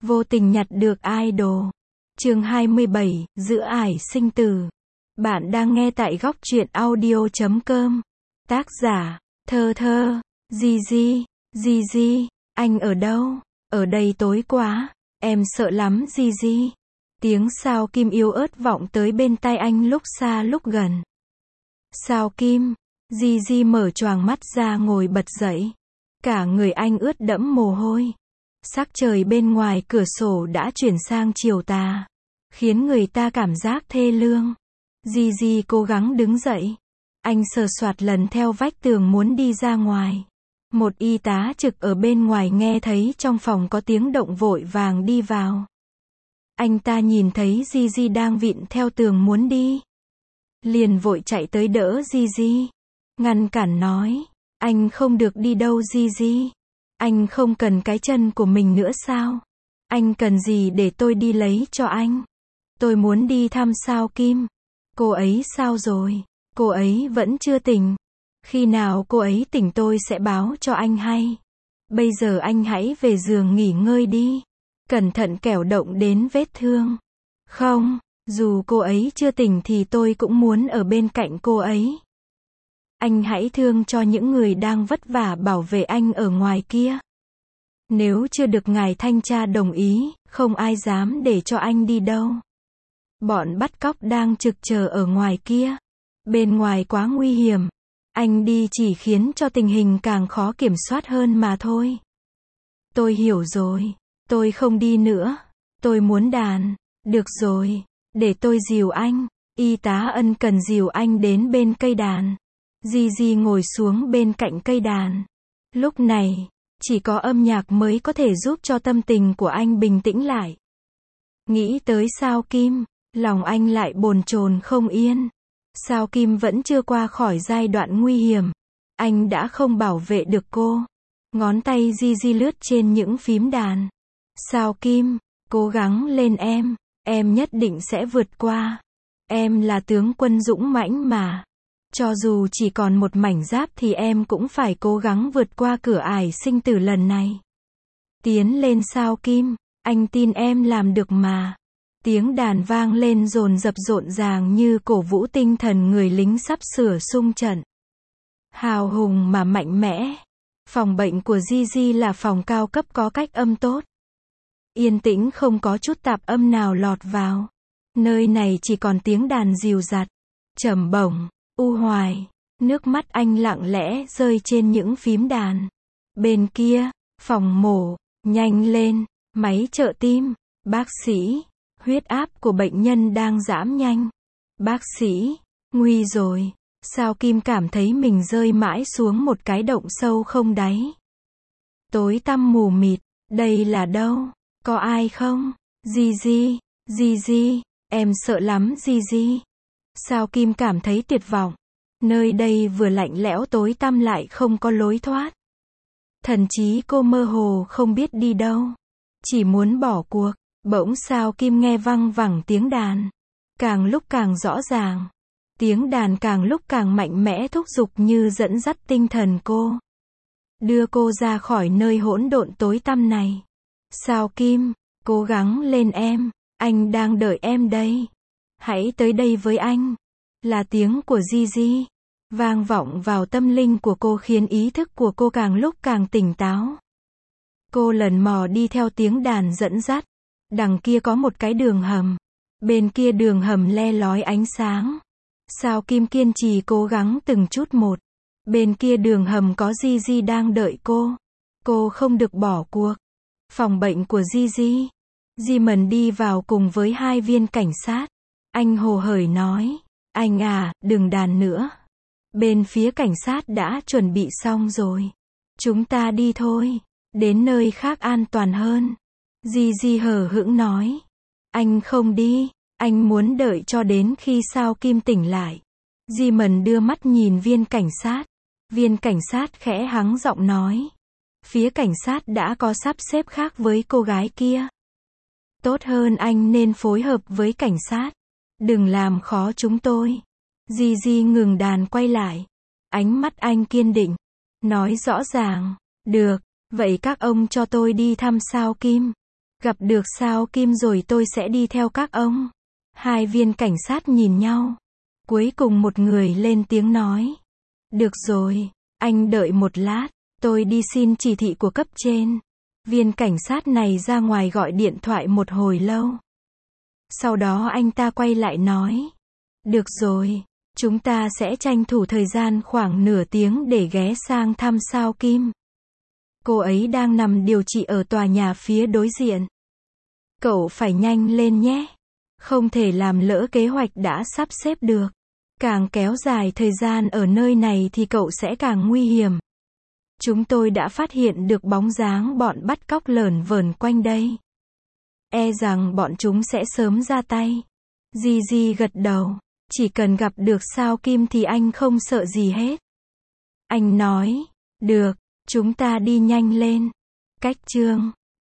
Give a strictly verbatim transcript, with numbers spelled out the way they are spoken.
Vô tình nhặt được idol. Chương hai mươi bảy, giữa ải sinh tử. Bạn đang nghe tại góc truyện audio chấm com. Tác giả, Thơ Thơ. Gigi, Gigi, anh ở đâu? Ở đây tối quá, em sợ lắm Gigi. Tiếng Sao Kim yếu ớt vọng tới bên tai anh lúc xa lúc gần. Sao Kim, Gigi mở choàng mắt ra ngồi bật dậy. Cả người anh ướt đẫm mồ hôi. Sắc trời bên ngoài cửa sổ đã chuyển sang chiều tà, khiến người ta cảm giác thê lương. Gigi cố gắng đứng dậy. Anh sờ soạt lần theo vách tường muốn đi ra ngoài. Một y tá trực ở bên ngoài nghe thấy trong phòng có tiếng động vội vàng đi vào. Anh ta nhìn thấy Gigi đang vịn theo tường muốn đi, liền vội chạy tới đỡ Gigi, ngăn cản nói, anh không được đi đâu Gigi. Anh không cần cái chân của mình nữa sao? Anh cần gì để tôi đi lấy cho anh? Tôi muốn đi thăm Sao Kim. Cô ấy sao rồi? Cô ấy vẫn chưa tỉnh. Khi nào cô ấy tỉnh tôi sẽ báo cho anh hay. Bây giờ anh hãy về giường nghỉ ngơi đi. Cẩn thận kẻo động đến vết thương. Không, dù cô ấy chưa tỉnh thì tôi cũng muốn ở bên cạnh cô ấy. Anh hãy thương cho những người đang vất vả bảo vệ anh ở ngoài kia. Nếu chưa được ngài thanh tra đồng ý, không ai dám để cho anh đi đâu. Bọn bắt cóc đang trực chờ ở ngoài kia. Bên ngoài quá nguy hiểm. Anh đi chỉ khiến cho tình hình càng khó kiểm soát hơn mà thôi. Tôi hiểu rồi. Tôi không đi nữa. Tôi muốn đàn. Được rồi. Để tôi dìu anh. Y tá ân cần dìu anh đến bên cây đàn. Gigi ngồi xuống bên cạnh cây đàn. Lúc này, chỉ có âm nhạc mới có thể giúp cho tâm tình của anh bình tĩnh lại. Nghĩ tới Sao Kim, lòng anh lại bồn chồn không yên. Sao Kim vẫn chưa qua khỏi giai đoạn nguy hiểm. Anh đã không bảo vệ được cô. Ngón tay Gigi lướt trên những phím đàn. Sao Kim, cố gắng lên em. Em nhất định sẽ vượt qua. Em là tướng quân dũng mãnh mà. Cho dù chỉ còn một mảnh giáp thì em cũng phải cố gắng vượt qua cửa ải sinh tử lần này. Tiến lên Sao Kim, anh tin em làm được mà. Tiếng đàn vang lên dồn dập rộn ràng như cổ vũ tinh thần người lính sắp sửa xung trận. Hào hùng mà mạnh mẽ. Phòng bệnh của Gigi là phòng cao cấp có cách âm tốt. Yên tĩnh không có chút tạp âm nào lọt vào. Nơi này chỉ còn tiếng đàn dìu dặt, trầm bổng, u hoài. Nước mắt anh lặng lẽ rơi trên những phím đàn. Bên kia, phòng mổ, nhanh lên, máy trợ tim, bác sĩ, huyết áp của bệnh nhân đang giảm nhanh. Bác sĩ, nguy rồi. Sao Kim cảm thấy mình rơi mãi xuống một cái động sâu không đáy. Tối tăm mù mịt, đây là đâu? Có ai không? Gigi, Gigi, em sợ lắm Gigi. Sao Kim cảm thấy tuyệt vọng. Nơi đây vừa lạnh lẽo tối tăm lại không có lối thoát. Thậm chí cô mơ hồ không biết đi đâu. Chỉ muốn bỏ cuộc. Bỗng Sao Kim nghe văng vẳng tiếng đàn. Càng lúc càng rõ ràng. Tiếng đàn càng lúc càng mạnh mẽ thúc giục như dẫn dắt tinh thần cô. Đưa cô ra khỏi nơi hỗn độn tối tăm này. Sao Kim, cố gắng lên em. Anh đang đợi em đây. Hãy tới đây với anh. Là tiếng của Gigi. Vang vọng vào tâm linh của cô khiến ý thức của cô càng lúc càng tỉnh táo. Cô lần mò đi theo tiếng đàn dẫn dắt. Đằng kia có một cái đường hầm. Bên kia đường hầm le lói ánh sáng. Sao Kim kiên trì cố gắng từng chút một. Bên kia đường hầm có Gigi đang đợi cô. Cô không được bỏ cuộc. Phòng bệnh của Gigi. Simon đi vào cùng với hai viên cảnh sát. Anh hồ hởi nói. Anh à, đừng đàn nữa. Bên phía cảnh sát đã chuẩn bị xong rồi. Chúng ta đi thôi. Đến nơi khác an toàn hơn. Gigi hờ hững nói. Anh không đi. Anh muốn đợi cho đến khi Sao Kim tỉnh lại. Simon đưa mắt nhìn viên cảnh sát. Viên cảnh sát khẽ hắng giọng nói. Phía cảnh sát đã có sắp xếp khác với cô gái kia. Tốt hơn anh nên phối hợp với cảnh sát. Đừng làm khó chúng tôi. Gigi ngừng đàn quay lại. Ánh mắt anh kiên định. Nói rõ ràng. Được, vậy các ông cho tôi đi thăm Sao Kim. Gặp được Sao Kim rồi tôi sẽ đi theo các ông. Hai viên cảnh sát nhìn nhau. Cuối cùng một người lên tiếng nói. Được rồi, anh đợi một lát, tôi đi xin chỉ thị của cấp trên. Viên cảnh sát này ra ngoài gọi điện thoại một hồi lâu. Sau đó anh ta quay lại nói. Được rồi, chúng ta sẽ tranh thủ thời gian khoảng nửa tiếng để ghé sang thăm Sao Kim. Cô ấy đang nằm điều trị ở tòa nhà phía đối diện. Cậu phải nhanh lên nhé. Không thể làm lỡ kế hoạch đã sắp xếp được. Càng kéo dài thời gian ở nơi này thì cậu sẽ càng nguy hiểm. Chúng tôi đã phát hiện được bóng dáng bọn bắt cóc lởn vởn quanh đây. E rằng bọn chúng sẽ sớm ra tay. Gigi gật đầu. Chỉ cần gặp được Sao Kim thì anh không sợ gì hết. Anh nói. Được, chúng ta đi nhanh lên. Cách chương